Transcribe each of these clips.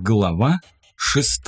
Глава 6.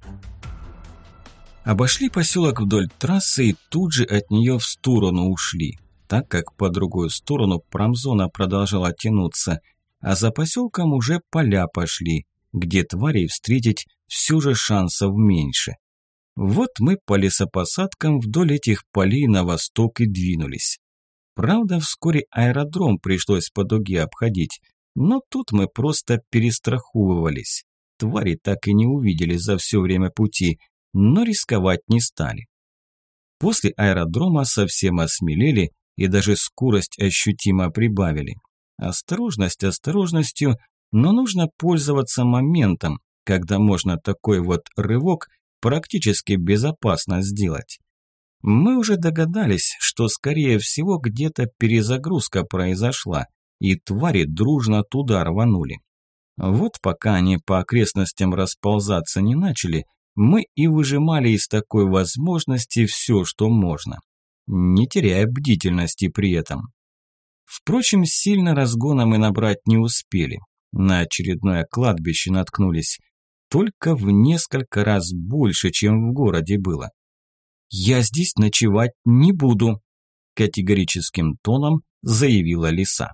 Обошли поселок вдоль трассы и тут же от нее в сторону ушли, так как по другую сторону промзона продолжала тянуться, а за поселком уже поля пошли, где тварей встретить все же шансов меньше. Вот мы по лесопосадкам вдоль этих полей на восток и двинулись. Правда, вскоре аэродром пришлось по дуге обходить, но тут мы просто перестраховывались. Твари так и не увидели за все время пути, но рисковать не стали. После аэродрома совсем осмелели и даже скорость ощутимо прибавили. Осторожность осторожностью, но нужно пользоваться моментом, когда можно такой вот рывок практически безопасно сделать. Мы уже догадались, что скорее всего где-то перезагрузка произошла, и твари дружно туда рванули. Вот пока они по окрестностям расползаться не начали, мы и выжимали из такой возможности все, что можно, не теряя бдительности при этом. Впрочем, сильно разгона мы набрать не успели. На очередное кладбище наткнулись, только в несколько раз больше, чем в городе было. «Я здесь ночевать не буду», – категорическим тоном заявила лиса.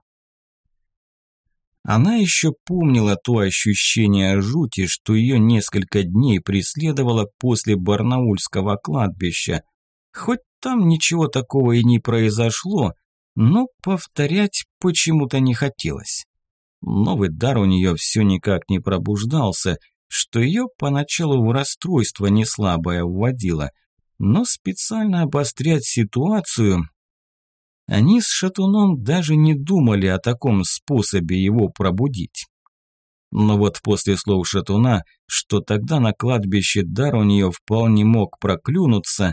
Она еще помнила то ощущение жути, что ее несколько дней преследовало после барнаульского кладбища. Хоть там ничего такого и не произошло, но повторять почему-то не хотелось. Новый дар у нее все никак не пробуждался, что ее поначалу в расстройство неслабое вводило, но специально обострять ситуацию... Они с Шатуном даже не думали о таком способе его пробудить. Но вот после слов Шатуна, что тогда на кладбище дар у нее вполне мог проклюнуться,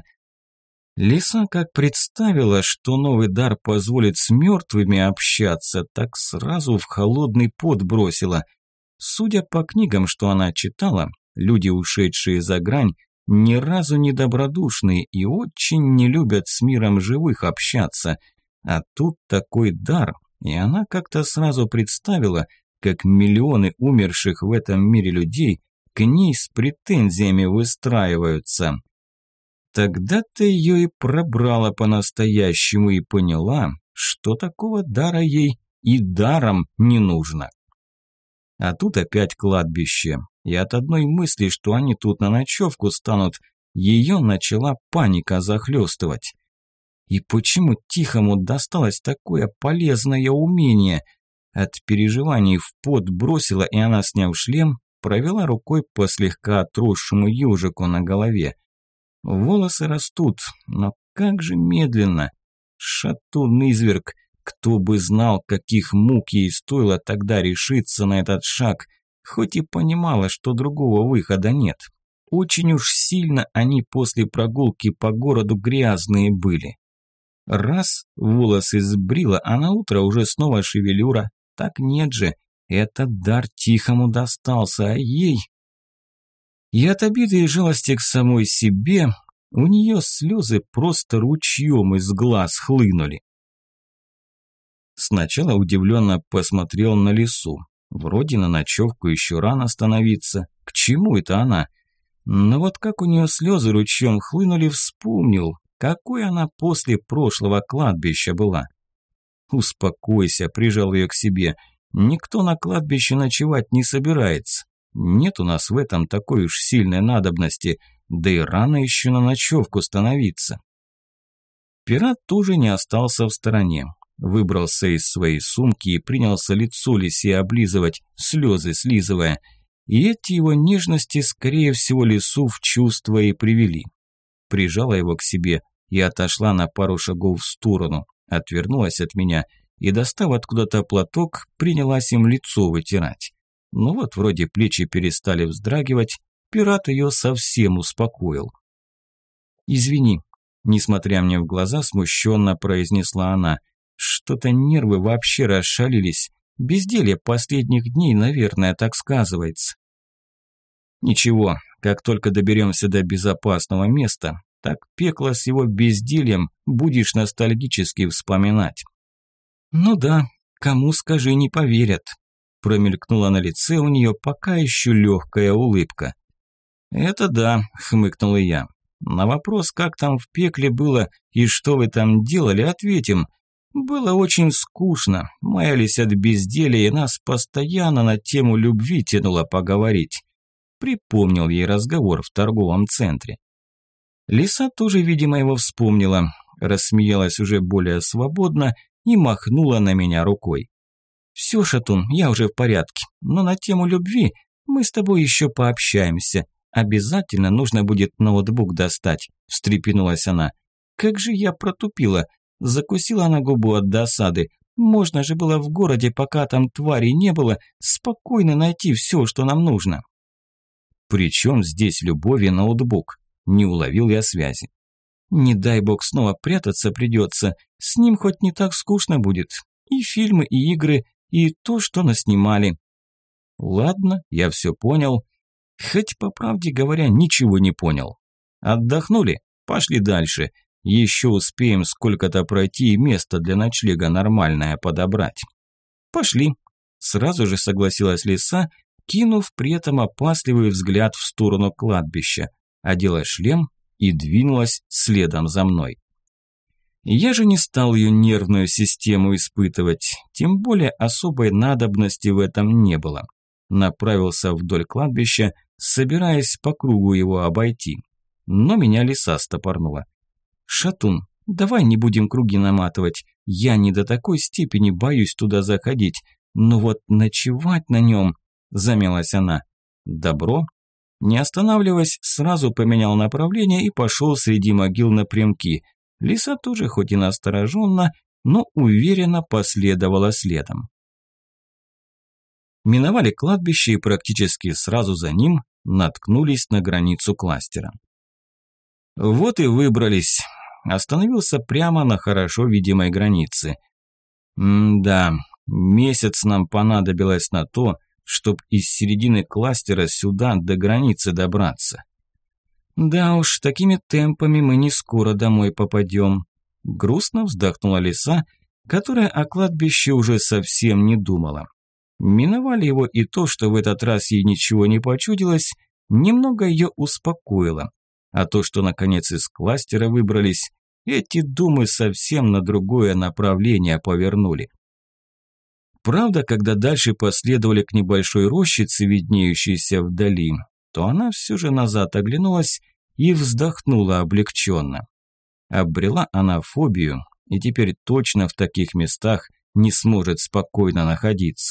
лиса как представила, что новый дар позволит с мертвыми общаться, так сразу в холодный пот бросила. Судя по книгам, что она читала, люди, ушедшие за грань, ни разу не добродушные и очень не любят с миром живых общаться. А тут такой дар, и она как-то сразу представила, как миллионы умерших в этом мире людей к ней с претензиями выстраиваются. Тогда-то ее и пробрала по-настоящему и поняла, что такого дара ей и даром не нужно. А тут опять кладбище, и от одной мысли, что они тут на ночевку станут, ее начала паника захлестывать. И почему Тихому досталось такое полезное умение? От переживаний в пот бросила, и она, сняв шлем, провела рукой по слегка отросшему ежику на голове. Волосы растут, но как же медленно. Шатун-изверг, кто бы знал, каких мук ей стоило тогда решиться на этот шаг, хоть и понимала, что другого выхода нет. Очень уж сильно они после прогулки по городу грязные были. Раз волосы сбрила, а на утро уже снова шевелюра. Так нет же, этот дар Тихому достался, а ей... И от обиды и жалости к самой себе у нее слезы просто ручьем из глаз хлынули. Сначала удивленно посмотрел на лису. Вроде на ночевку еще рано становиться. К чему это она? Но вот как у нее слезы ручьем хлынули, вспомнил, какой она после прошлого кладбища была. «Успокойся», – прижал ее к себе. «Никто на кладбище ночевать не собирается. Нет у нас в этом такой уж сильной надобности, да и рано еще на ночевку становиться». Пират тоже не остался в стороне. Выбрался из своей сумки и принялся лицо лисе облизывать, слезы слизывая. И эти его нежности, скорее всего, лису в чувство и привели. Прижала его к себе и отошла на пару шагов в сторону, отвернулась от меня и, достав откуда-то платок, принялась им лицо вытирать. Ну вот, вроде плечи перестали вздрагивать, пират ее совсем успокоил. «Извини», – несмотря мне в глаза, смущенно произнесла она, – «что-то нервы вообще расшалились. Безделье последних дней, наверное, так сказывается». «Ничего, как только доберемся до безопасного места, так пекло с его бездельем будешь ностальгически вспоминать». «Ну да, кому скажи, не поверят». Промелькнула на лице у нее пока еще легкая улыбка. «Это да», – хмыкнул и я. «На вопрос, как там в пекле было и что вы там делали, ответим. Было очень скучно, маялись от безделья, и нас постоянно на тему любви тянуло поговорить». Припомнил ей разговор в торговом центре. Лиса тоже, видимо, его вспомнила, рассмеялась уже более свободно и махнула на меня рукой. «Все, Шатун, я уже в порядке, но на тему любви мы с тобой еще пообщаемся. Обязательно нужно будет ноутбук достать», – встрепенулась она. «Как же я протупила!» Закусила она губу от досады. «Можно же было в городе, пока там тварей не было, спокойно найти все, что нам нужно». «Причем здесь любовь и ноутбук?» Не уловил я связи. «Не дай бог снова прятаться придется. С ним хоть не так скучно будет. И фильмы, и игры, и то, что наснимали». «Ладно, я все понял. Хоть, по правде говоря, ничего не понял. Отдохнули? Пошли дальше. Еще успеем сколько-то пройти и место для ночлега нормальное подобрать». «Пошли», – сразу же согласилась Лиса, кинув при этом опасливый взгляд в сторону кладбища, одела шлем и двинулась следом за мной. Я же не стал ее нервную систему испытывать, тем более особой надобности в этом не было. Направился вдоль кладбища, собираясь по кругу его обойти. Но меня Лиса стопорнула. «Шатун, давай не будем круги наматывать. Я не до такой степени боюсь туда заходить. Но вот ночевать на нем...» – замялась она. «Добро». Не останавливаясь, сразу поменял направление и пошел среди могил напрямки. Лиса тоже хоть и настороженно, но уверенно последовала следом. Миновали кладбище и практически сразу за ним наткнулись на границу кластера. Вот и выбрались. Остановился прямо на хорошо видимой границе. Да, месяц нам понадобилось на то, чтоб из середины кластера сюда до границы добраться. Да уж, такими темпами мы не скоро домой попадем. Грустно вздохнула Лиса, которая о кладбище уже совсем не думала. Миновали его, и то, что в этот раз ей ничего не почудилось, немного ее успокоило. А то, что наконец из кластера выбрались, эти думы совсем на другое направление повернули. Правда, когда дальше последовали к небольшой рощице, виднеющейся вдали, то она все же назад оглянулась и вздохнула облегченно. Обрела она фобию, и теперь точно в таких местах не сможет спокойно находиться.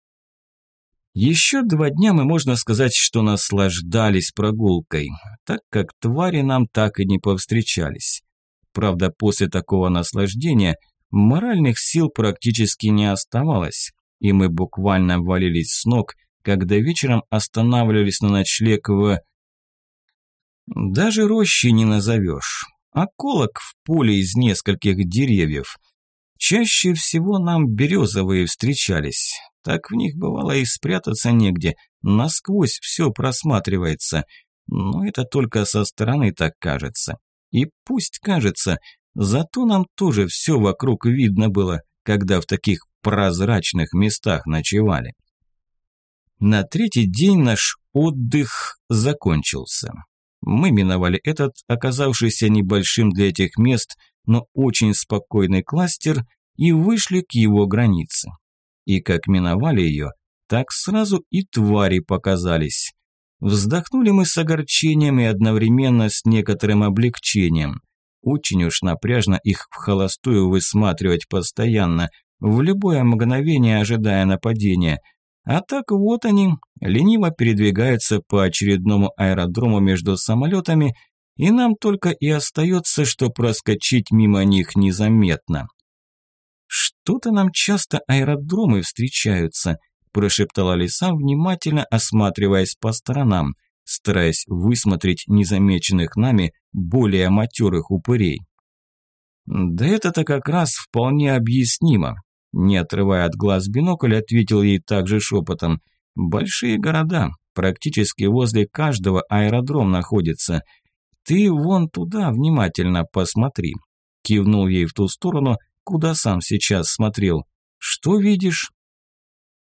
Еще 2 дня мы, можно сказать, что наслаждались прогулкой, так как твари нам так и не повстречались. Правда, после такого наслаждения моральных сил практически не оставалось, и мы буквально валились с ног, когда вечером останавливались на ночлег в... Даже рощи не назовешь, околок в поле из нескольких деревьев. Чаще всего нам березовые встречались, так в них бывало и спрятаться негде, насквозь все просматривается, но это только со стороны так кажется. И пусть кажется, зато нам тоже все вокруг видно было, когда в таких прозрачных местах ночевали. На 3-й день наш отдых закончился. Мы миновали этот, оказавшийся небольшим для этих мест, но очень спокойный кластер, и вышли к его границе. И как миновали ее, так сразу и твари показались. Вздохнули мы с огорчением и одновременно с некоторым облегчением. Очень уж напряжно их в холостую высматривать постоянно, в любое мгновение ожидая нападения. А так вот они, лениво передвигаются по очередному аэродрому между самолетами, и нам только и остается, что проскочить мимо них незаметно. «Что-то нам часто аэродромы встречаются», – прошептала Лиса, внимательно осматриваясь по сторонам, стараясь высмотреть незамеченных нами более матерых упырей. «Да это-то как раз вполне объяснимо», – не отрывая от глаз бинокль, ответил ей также шепотом. «Большие города, практически возле каждого аэродром находится. Ты вон туда внимательно посмотри», – кивнул ей в ту сторону, куда сам сейчас смотрел. «Что видишь?»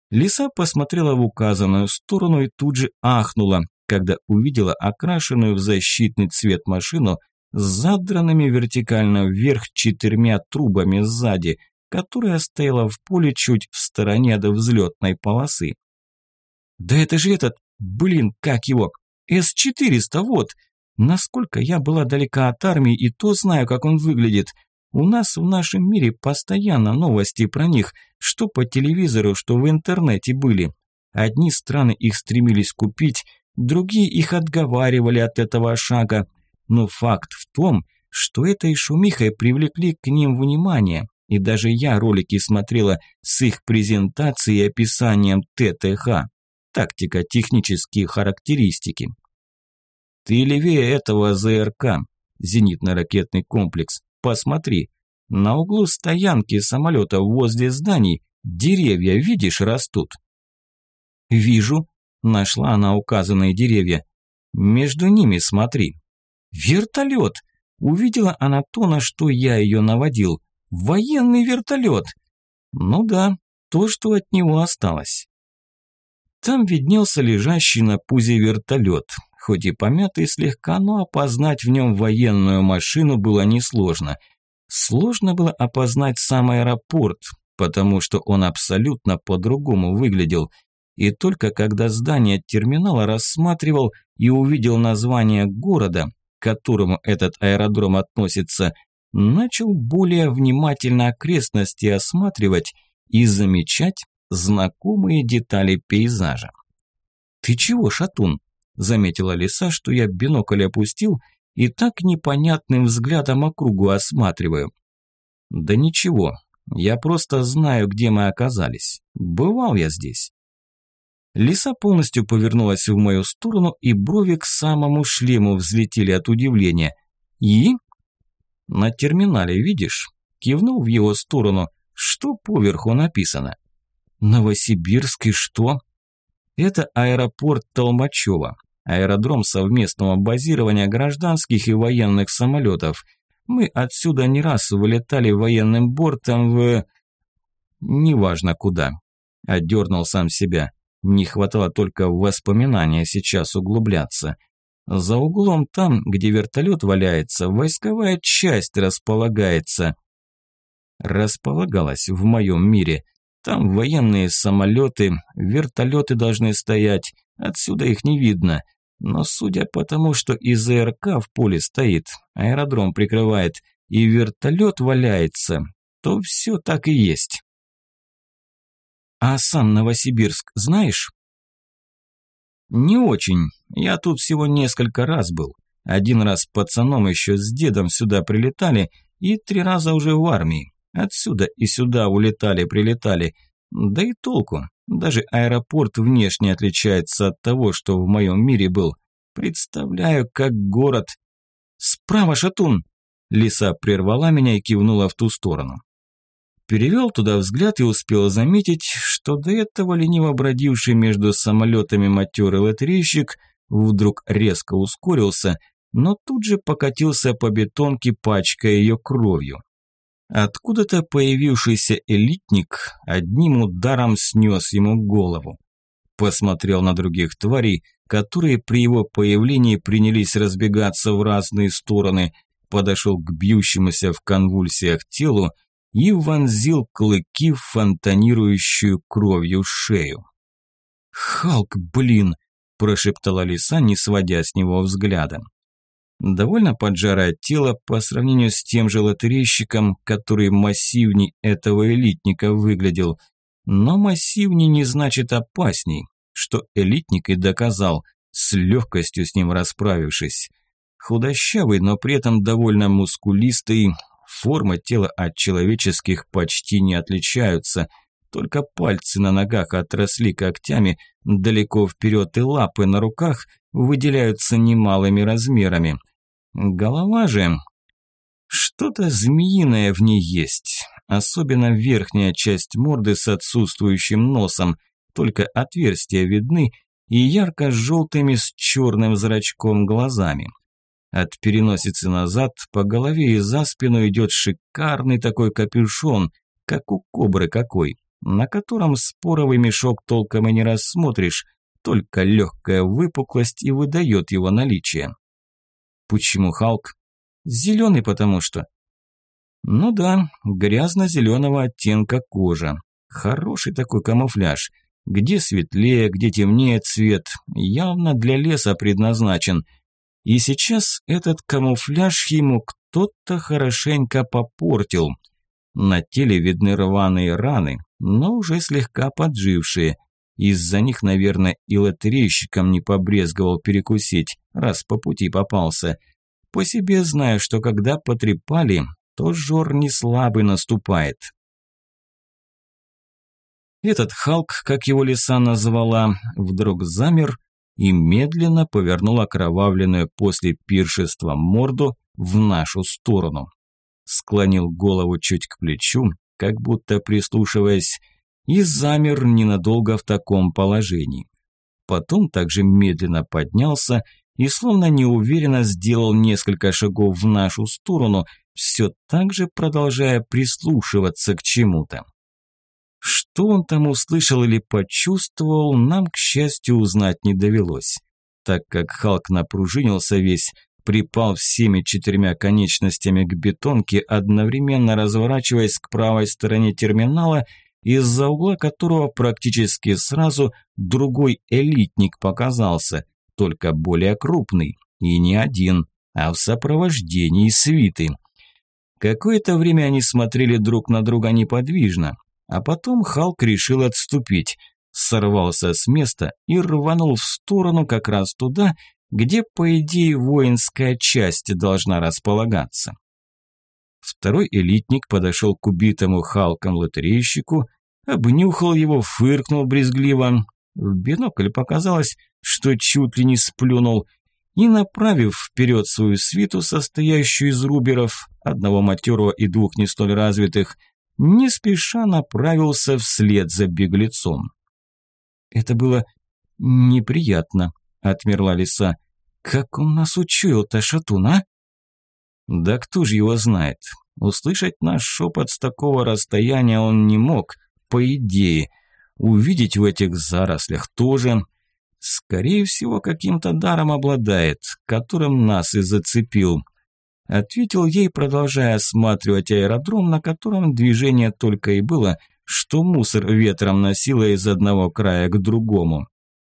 Лиса посмотрела в указанную сторону и тут же ахнула, когда увидела окрашенную в защитный цвет машину с задранными вертикально вверх 4 трубами сзади, которая стояла в поле чуть в стороне до взлетной полосы. «Да это же этот, блин, как его, С-400, вот! Насколько я была далека от армии, и то знаю, как он выглядит. У нас в нашем мире постоянно новости про них, что по телевизору, что в интернете были. Одни страны их стремились купить, другие их отговаривали от этого шага. Но факт в том, что этой шумихой привлекли к ним внимание, и даже я ролики смотрела с их презентацией и описанием ТТХ. Тактико-технические характеристики. Ты левее этого ЗРК, зенитно-ракетный комплекс. Посмотри, на углу стоянки самолета возле зданий деревья, видишь, растут? Вижу, нашла она указанные деревья. Между ними смотри. Вертолет! Увидела она то, на что я ее наводил. Военный вертолет! Ну да, то, что от него осталось. Там виднелся лежащий на пузе вертолет. Хоть и помятый слегка, но опознать в нем военную машину было несложно. Сложно было опознать сам аэропорт, потому что он абсолютно по-другому выглядел. И только когда здание терминала рассматривал и увидел название города, к которому этот аэродром относится, начал более внимательно окрестности осматривать и замечать знакомые детали пейзажа. «Ты чего, шатун?» – заметила лиса, что я бинокль опустил и так непонятным взглядом округу осматриваю. «Да ничего, я просто знаю, где мы оказались. Бывал я здесь». Лиса полностью повернулась в мою сторону, и брови к самому шлему взлетели от удивления. «И?» «На терминале, видишь?» – кивнул в его сторону. «Что поверху написано?» «Новосибирск и что?» «Это аэропорт Толмачева, аэродром совместного базирования гражданских и военных самолетов. Мы отсюда не раз вылетали военным бортом в... неважно куда». Отдернул сам себя. Не хватало только в воспоминания сейчас углубляться. За углом там, где вертолет валяется, войсковая часть располагается. Располагалась в моем мире. Там военные самолеты, вертолеты должны стоять, отсюда их не видно. Но судя по тому, что и ЗРК в поле стоит, аэродром прикрывает, и вертолет валяется, то все так и есть. А сам Новосибирск знаешь? Не очень. Я тут всего несколько раз был. Один раз пацаном еще с дедом сюда прилетали, и 3 раза уже в армии. Отсюда и сюда улетали-прилетали. Да и толку. Даже аэропорт внешне отличается от того, что в моем мире был. Представляю, как город... «Справа, шатун!» Лиса прервала меня и кивнула в ту сторону. Перевел туда взгляд и успел заметить, что до этого лениво бродивший между самолетами матерый лотерейщик вдруг резко ускорился, но тут же покатился по бетонке, пачкая ее кровью. Откуда-то появившийся элитник одним ударом снес ему голову. Посмотрел на других тварей, которые при его появлении принялись разбегаться в разные стороны, подошел к бьющемуся в конвульсиях телу и вонзил клыки в фонтанирующую кровью шею. «Халк, блин!» – прошептала лиса, не сводя с него взгляда. Довольно поджарое тело по сравнению с тем же лотерейщиком, который массивней этого элитника выглядел. Но массивней не значит опасней, что элитник и доказал, с легкостью с ним расправившись. Худощавый, но при этом довольно мускулистый, форма тела от человеческих почти не отличаются, только пальцы на ногах отросли когтями далеко вперед, и лапы на руках выделяются немалыми размерами. Голова же... что-то змеиное в ней есть, особенно верхняя часть морды с отсутствующим носом, только отверстия видны и ярко-желтыми с черным зрачком глазами. От переносицы назад по голове и за спину идет шикарный такой капюшон, как у кобры какой, на котором споровый мешок толком и не рассмотришь, только легкая выпуклость и выдает его наличие. Почему Халк? Зеленый, потому что. Ну да, грязно-зеленого оттенка кожа. Хороший такой камуфляж. Где светлее, где темнее цвет, явно для леса предназначен. И сейчас этот камуфляж ему кто-то хорошенько попортил. На теле видны рваные раны, но уже слегка поджившие. Из-за них, наверное, и лотерейщикам не побрезговал перекусить, раз по пути попался. По себе знаю, что когда потрепали, то жор не слабый наступает. Этот Халк, как его лиса назвала, вдруг замер и медленно повернул окровавленную после пиршества морду в нашу сторону. Склонил голову чуть к плечу, как будто прислушиваясь, и замер ненадолго в таком положении. Потом также медленно поднялся и словно неуверенно сделал несколько шагов в нашу сторону, все так же продолжая прислушиваться к чему-то. Что он там услышал или почувствовал, нам, к счастью, узнать не довелось, так как Халк напружинился весь, припал всеми 4 конечностями к бетонке, одновременно разворачиваясь к правой стороне терминала, из-за угла которого практически сразу другой элитник показался, только более крупный, и не один, а в сопровождении свиты. Какое-то время они смотрели друг на друга неподвижно, а потом Халк решил отступить, сорвался с места и рванул в сторону как раз туда, где, по идее, воинская часть должна располагаться. Второй элитник подошел к убитому Халком лотерейщику, обнюхал его, фыркнул брезгливо. В бинокль показалось, что чуть ли не сплюнул, и, направив вперед свою свиту, состоящую из руберов, одного матерого и 2 не столь развитых, не спеша направился вслед за беглецом. «Это было неприятно», – отмерла лиса. «Как он нас учуял-то, шатун, а?» «Да кто же его знает? Услышать наш шепот с такого расстояния он не мог, по идее. Увидеть в этих зарослях тоже. Скорее всего, каким-то даром обладает, которым нас и зацепил». Ответил ей, продолжая осматривать аэродром, на котором движение только и было, что мусор ветром носило из одного края к другому.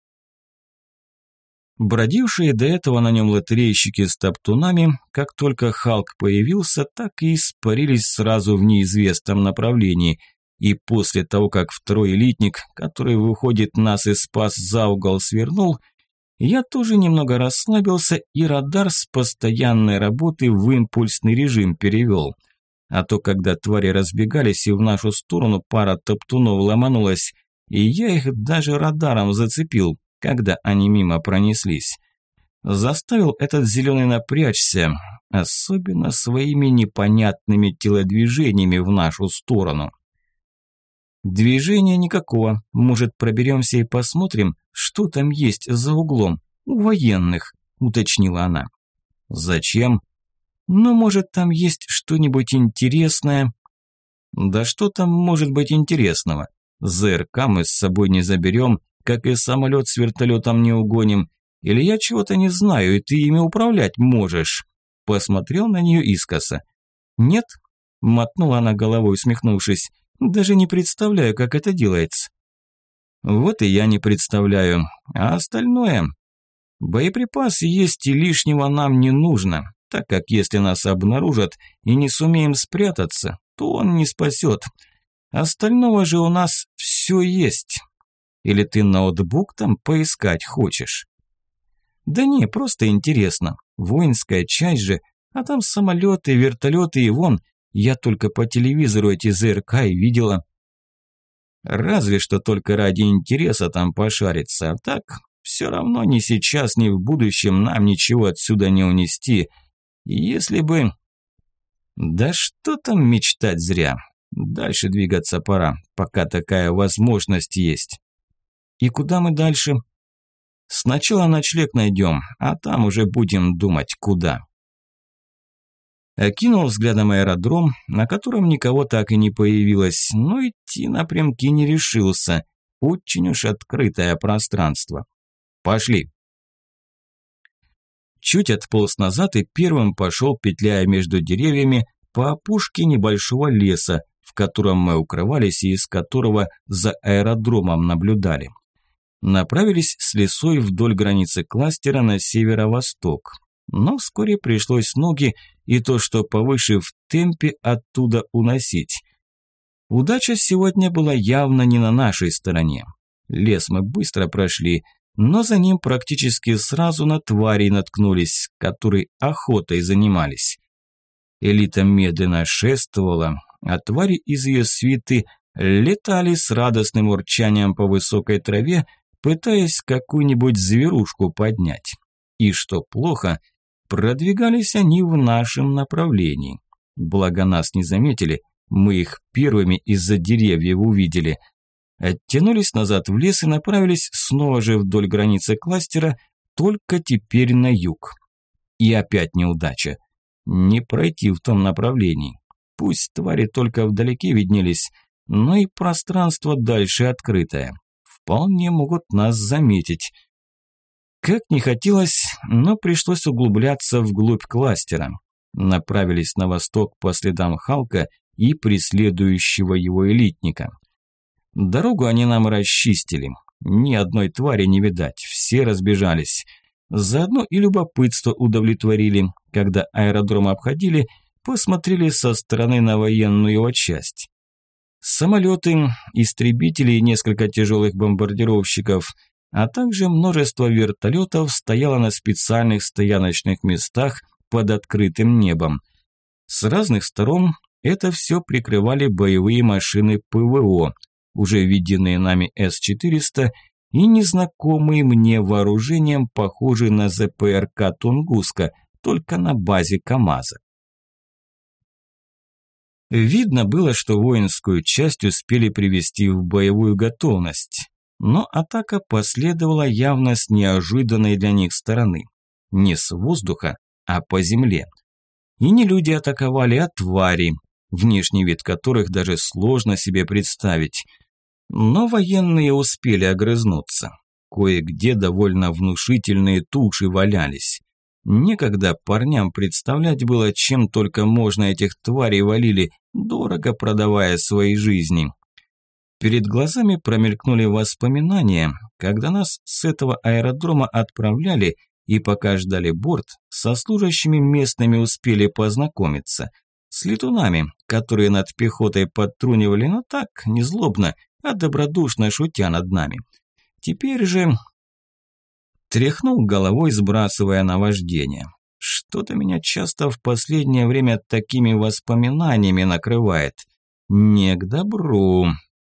Бродившие до этого на нем лотерейщики с топтунами, как только Халк появился, так и испарились сразу в неизвестном направлении. И после того, как второй элитник, который, выходит, нас и спас, за угол свернул, я тоже немного расслабился и радар с постоянной работы в импульсный режим перевел. А то, когда твари разбегались и в нашу сторону пара топтунов ломанулась, и я их даже радаром зацепил, когда они мимо пронеслись. Заставил этот зеленый напрячься, особенно своими непонятными телодвижениями в нашу сторону. Движения никакого, может, проберемся и посмотрим, что там есть за углом, у военных, уточнила она. Зачем? Ну, может, там есть что-нибудь интересное. Да что там может быть интересного? ЗРК мы с собой не заберем, как и самолет с вертолетом не угоним. Или я чего-то не знаю, и ты ими управлять можешь? Посмотрел на нее искоса. Нет? Мотнула она головой, усмехнувшись. Даже не представляю, как это делается. Вот и я не представляю. А остальное? Боеприпасы есть и лишнего нам не нужно, так как если нас обнаружат и не сумеем спрятаться, то он не спасет. Остального же у нас все есть. Или ты ноутбук там поискать хочешь? Да не, просто интересно. Воинская часть же, а там самолеты, вертолеты и вон... Я только по телевизору эти ЗРК и видела. Разве что только ради интереса там пошариться, а так все равно ни сейчас, ни в будущем нам ничего отсюда не унести. Если бы... Да что там мечтать зря. Дальше двигаться пора, пока такая возможность есть. И куда мы дальше? Сначала ночлег найдем, а там уже будем думать, куда. Окинул взглядом аэродром, на котором никого так и не появилось, но идти напрямки не решился. Очень уж открытое пространство. Пошли. Чуть отполз назад и первым пошел, петляя между деревьями, по опушке небольшого леса, в котором мы укрывались и из которого за аэродромом наблюдали. Направились с лесой вдоль границы кластера на северо-восток. Но вскоре пришлось ноги и то, что повыше в темпе, оттуда уносить. Удача сегодня была явно не на нашей стороне. Лес мы быстро прошли, но за ним практически сразу на тварей наткнулись, которые охотой занимались. Элита медленно шествовала, а твари из ее свиты летали с радостным урчанием по высокой траве, пытаясь какую-нибудь зверушку поднять. И что плохо, продвигались они в нашем направлении. Благо нас не заметили, мы их первыми из-за деревьев увидели. Оттянулись назад в лес и направились снова же вдоль границы кластера, только теперь на юг. И опять неудача. Не пройти в том направлении. Пусть твари только вдалеке виднелись, но и пространство дальше открытое. Вполне могут нас заметить. Как не хотелось, но пришлось углубляться вглубь кластера. Направились на восток по следам Халка и преследующего его элитника. Дорогу они нам расчистили. Ни одной твари не видать, все разбежались. Заодно и любопытство удовлетворили, когда аэродром обходили, посмотрели со стороны на военную его часть. Самолеты, истребители и несколько тяжелых бомбардировщиков, а также множество вертолетов стояло на специальных стояночных местах под открытым небом. С разных сторон это все прикрывали боевые машины ПВО, уже виденные нами С-400 и незнакомые мне вооружением, похожие на ЗПРК «Тунгуска», только на базе КАМАЗа. Видно было, что воинскую часть успели привести в боевую готовность, но атака последовала явно с неожиданной для них стороны. Не с воздуха, а по земле. И не люди атаковали, а твари, внешний вид которых даже сложно себе представить. Но военные успели огрызнуться. Кое-где довольно внушительные туши валялись. Некогда парням представлять было, чем только можно этих тварей валили, дорого продавая свои жизни. Перед глазами промелькнули воспоминания, когда нас с этого аэродрома отправляли, и пока ждали борт, со служащими местными успели познакомиться. С летунами, которые над пехотой подтрунивали, но так, не злобно, а добродушно шутя над нами. Теперь же... Тряхнул головой, сбрасывая наваждение. Что-то меня часто в последнее время такими воспоминаниями накрывает. Не к добру.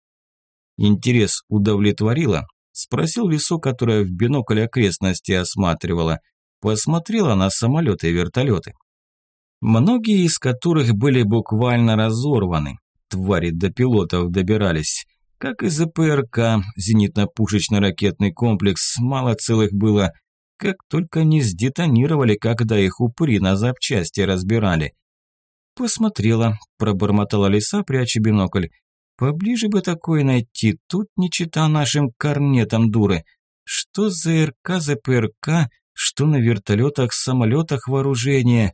Интерес удовлетворило? Спросил Лису, которая в бинокль окрестности осматривала. Посмотрела на самолеты и вертолеты. Многие из которых были буквально разорваны. Твари до пилотов добирались. Как и ЗПРК, зенитно-пушечно-ракетный комплекс, мало целых было. Как только не сдетонировали, когда их упыри на запчасти разбирали. Посмотрела, пробормотала Лиса, пряча бинокль. Поближе бы такое найти, тут не чита нашим корнетам дуры. Что за РК, ЗПРК, что на вертолетах, самолетах вооружение.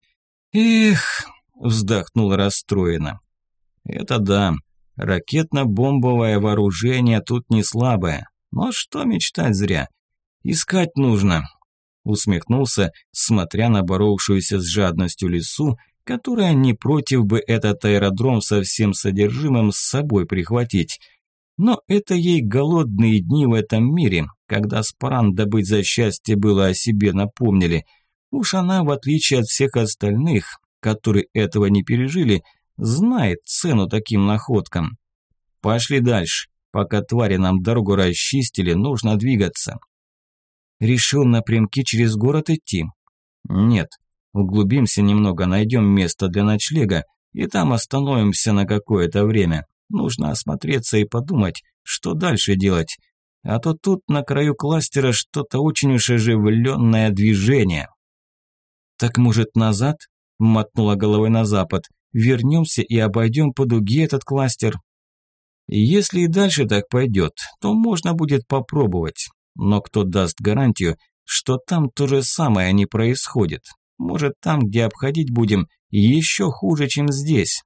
Эх, вздохнула расстроенно. Это да, ракетно-бомбовое вооружение тут не слабое. Но что мечтать зря. Искать нужно. Усмехнулся, смотря на боровшуюся с жадностью Лису, которая не против бы этот аэродром со всем содержимым с собой прихватить. Но это ей голодные дни в этом мире, когда спаран добыть за счастье было о себе напомнили. Уж она, в отличие от всех остальных, которые этого не пережили, знает цену таким находкам. Пошли дальше. Пока твари нам дорогу расчистили, нужно двигаться. Решил напрямки через город идти? Нет. Углубимся немного, найдем место для ночлега, и там остановимся на какое-то время. Нужно осмотреться и подумать, что дальше делать. А то тут на краю кластера что-то очень уж оживленное движение. Так может назад? – мотнула головой на запад. «Вернемся и обойдем по дуге этот кластер». «Если и дальше так пойдет, то можно будет попробовать. Но кто даст гарантию, что там то же самое не происходит? Может, там, где обходить будем, еще хуже, чем здесь?»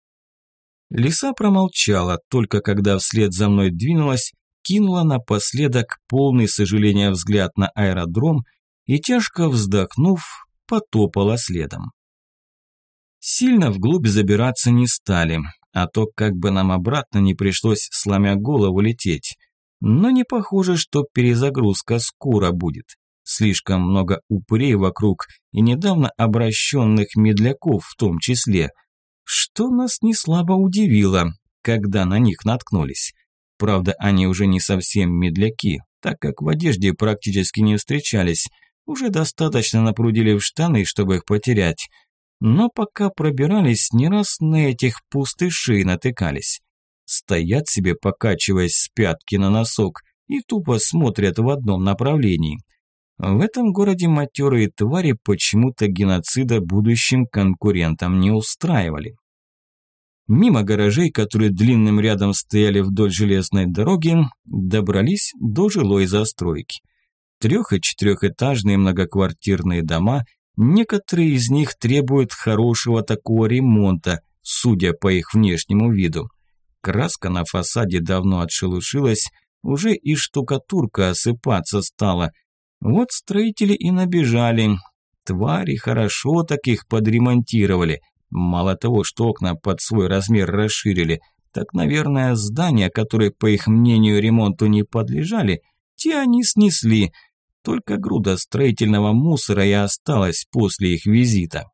Лиса промолчала, только когда вслед за мной двинулась, кинула напоследок полный сожаления взгляд на аэродром и, тяжко вздохнув, потопала следом. Сильно вглубь забираться не стали, а то как бы нам обратно не пришлось, сломя голову, лететь. Но не похоже, что перезагрузка скоро будет. Слишком много упырей вокруг и недавно обращенных медляков в том числе, что нас не слабо удивило, когда на них наткнулись. Правда, они уже не совсем медляки, так как в одежде практически не встречались, уже достаточно напрудили в штаны, чтобы их потерять. Но пока пробирались, не раз на этих пустышей натыкались. Стоят себе, покачиваясь с пятки на носок, и тупо смотрят в одном направлении. В этом городе матерые твари почему-то геноцида будущим конкурентам не устраивали. Мимо гаражей, которые длинным рядом стояли вдоль железной дороги, добрались до жилой застройки. 3- и 4-этажные многоквартирные дома, некоторые из них требуют хорошего такого ремонта, судя по их внешнему виду. Краска на фасаде давно отшелушилась, уже и штукатурка осыпаться стала. Вот строители и набежали. Твари хорошо таких подремонтировали. Мало того, что окна под свой размер расширили, так, наверное, здания, которые, по их мнению, ремонту не подлежали, те они снесли. Только груда строительного мусора и осталась после их визита.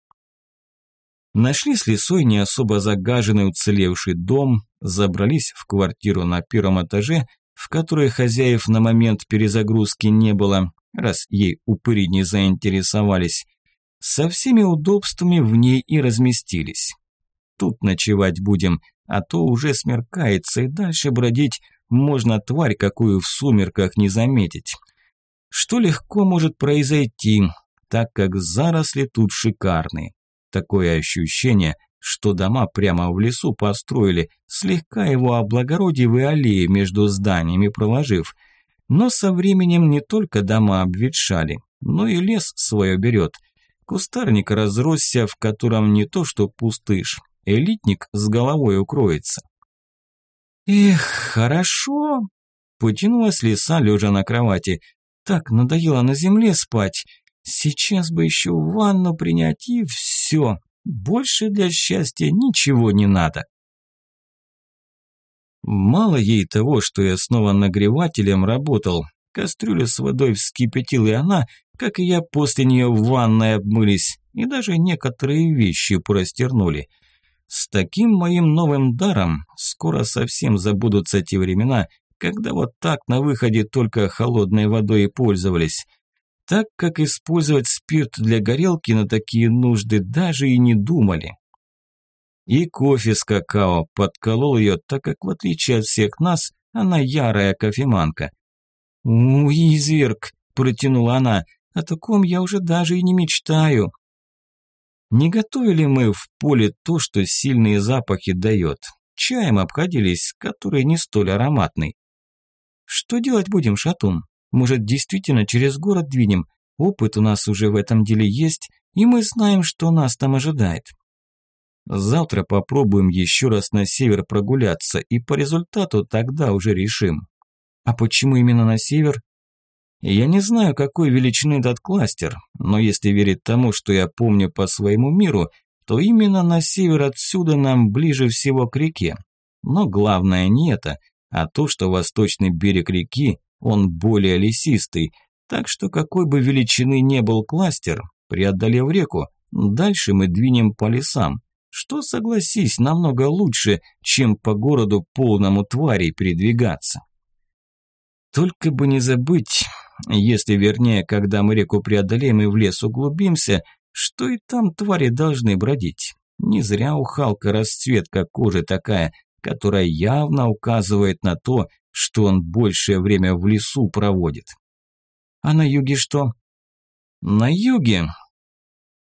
Нашли с лисой не особо загаженный уцелевший дом, забрались в квартиру на 1-м этаже, в которой хозяев на момент перезагрузки не было, раз ей упыри не заинтересовались. Со всеми удобствами в ней и разместились. Тут ночевать будем, а то уже смеркается, и дальше бродить можно тварь какую в сумерках не заметить. Что легко может произойти, так как заросли тут шикарные. Такое ощущение, что дома прямо в лесу построили, слегка его облагородив и аллеи между зданиями проложив. Но со временем не только дома обветшали, но и лес свое берет. Кустарник разросся, в котором не то что пустышь, элитник с головой укроется. «Эх, хорошо!» – потянулась лиса, лежа на кровати. «Так надоело на земле спать. Сейчас бы еще ванну принять и все. Больше для счастья ничего не надо». Мало ей того, что я снова нагревателем работал. Кастрюлю с водой вскипятил, и она, как и я, после нее в ванной обмылись, и даже некоторые вещи простернули. С таким моим новым даром скоро совсем забудутся те времена, когда вот так на выходе только холодной водой и пользовались. Так как использовать спирт для горелки на такие нужды даже и не думали. И кофе с какао, подколол ее, так как в отличие от всех нас, она ярая кофеманка. «Уй, изверг!» – протянула она. «О таком я уже даже и не мечтаю». Не готовили мы в поле то, что сильные запахи дает. Чаем обходились, который не столь ароматный. «Что делать будем, Шатун? Может, действительно через город двинем? Опыт у нас уже в этом деле есть, и мы знаем, что нас там ожидает». «Завтра попробуем еще раз на север прогуляться, и по результату тогда уже решим». «А почему именно на север?» «Я не знаю, какой величины этот кластер, но если верить тому, что я помню по своему миру, то именно на север отсюда нам ближе всего к реке. Но главное не это, а то, что восточный берег реки, он более лесистый, так что какой бы величины не был кластер, преодолев реку, дальше мы двинем по лесам, что, согласись, намного лучше, чем по городу полному тварей передвигаться. Только бы не забыть, если вернее, когда мы реку преодолеем и в лес углубимся, что и там твари должны бродить. Не зря у Халка расцветка кожи такая, которая явно указывает на то, что он большее время в лесу проводит. А на юге что? На юге?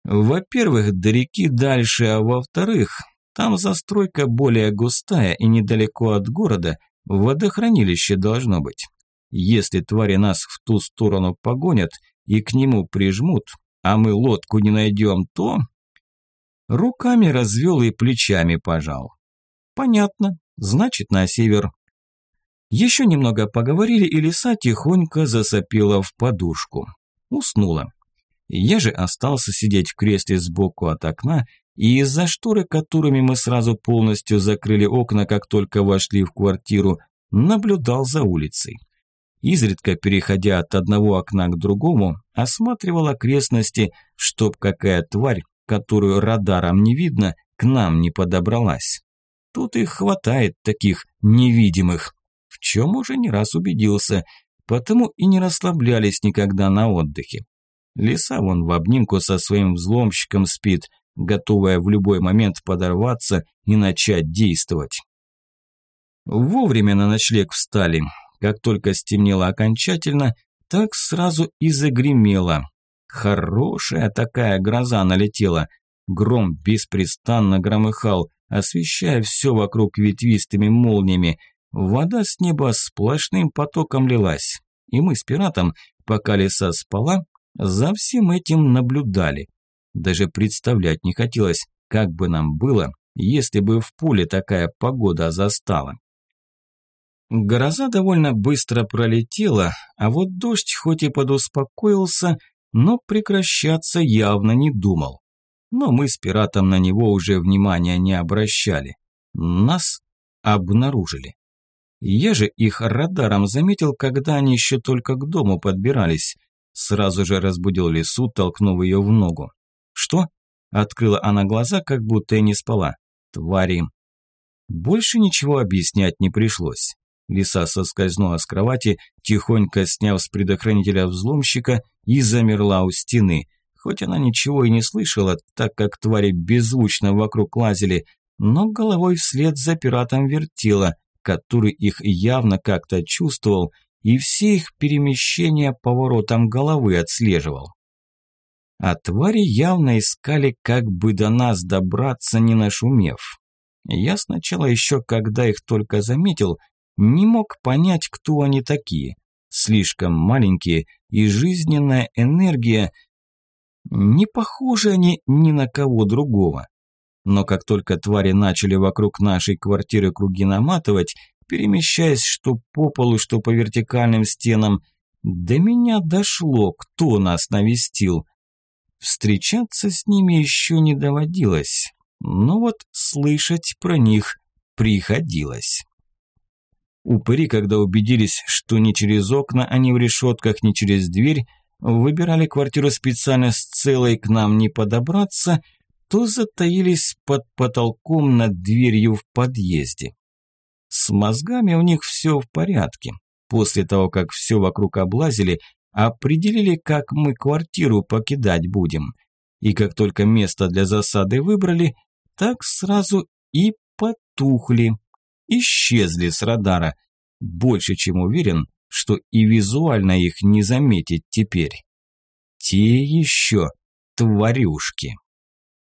Во-первых, до реки дальше, а во-вторых, там застройка более густая и недалеко от города водохранилище должно быть. Если твари нас в ту сторону погонят и к нему прижмут, а мы лодку не найдем, то... Руками развел и плечами пожал. Понятно, значит на север. Еще немного поговорили, и лиса тихонько засопела в подушку. Уснула. Я же остался сидеть в кресле сбоку от окна, и из-за шторы, которыми мы сразу полностью закрыли окна, как только вошли в квартиру, наблюдал за улицей. Изредка, переходя от одного окна к другому, осматривал окрестности, чтоб какая тварь, которую радаром не видно, к нам не подобралась. Тут их хватает, таких невидимых, в чем уже не раз убедился, потому и не расслаблялись никогда на отдыхе. Лиса вон в обнимку со своим взломщиком спит, готовая в любой момент подорваться и начать действовать. Вовремя на ночлег встали. Как только стемнело окончательно, так сразу и загремело. Хорошая такая гроза налетела. Гром беспрестанно громыхал, освещая все вокруг ветвистыми молниями. Вода с неба сплошным потоком лилась. И мы с пиратом, пока лиса спала, за всем этим наблюдали. Даже представлять не хотелось, как бы нам было, если бы в поле такая погода застала. Гроза довольно быстро пролетела, а вот дождь хоть и подуспокоился, но прекращаться явно не думал. Но мы с пиратом на него уже внимания не обращали. Нас обнаружили. Я же их радаром заметил, когда они еще только к дому подбирались. Сразу же разбудил лису, толкнув ее в ногу. «Что?» – открыла она глаза, как будто и не спала. «Твари!» Больше ничего объяснять не пришлось. Лиса соскользнула с кровати, тихонько сняв с предохранителя взломщика, и замерла у стены. Хоть она ничего и не слышала, так как твари беззвучно вокруг лазили, но головой вслед за пиратом вертела, который их явно как-то чувствовал, и все их перемещения поворотом головы отслеживал. А твари явно искали, как бы до нас добраться, не нашумев. Я сначала еще, когда их только заметил, не мог понять, кто они такие. Слишком маленькие, и жизненная энергия... Не похожи они ни на кого другого. Но как только твари начали вокруг нашей квартиры круги наматывать, перемещаясь что по полу, что по вертикальным стенам, до меня дошло, кто нас навестил. Встречаться с ними еще не доводилось, но вот слышать про них приходилось. Упыри, когда убедились, что ни через окна, а ни в решетках, ни через дверь, выбирали квартиру специально с целой к нам не подобраться, то затаились под потолком над дверью в подъезде. С мозгами у них все в порядке. После того, как все вокруг облазили, определили, как мы квартиру покидать будем. И как только место для засады выбрали, так сразу и потухли. Исчезли с радара. Больше чем уверен, что и визуально их не заметить теперь. Те еще тварюшки.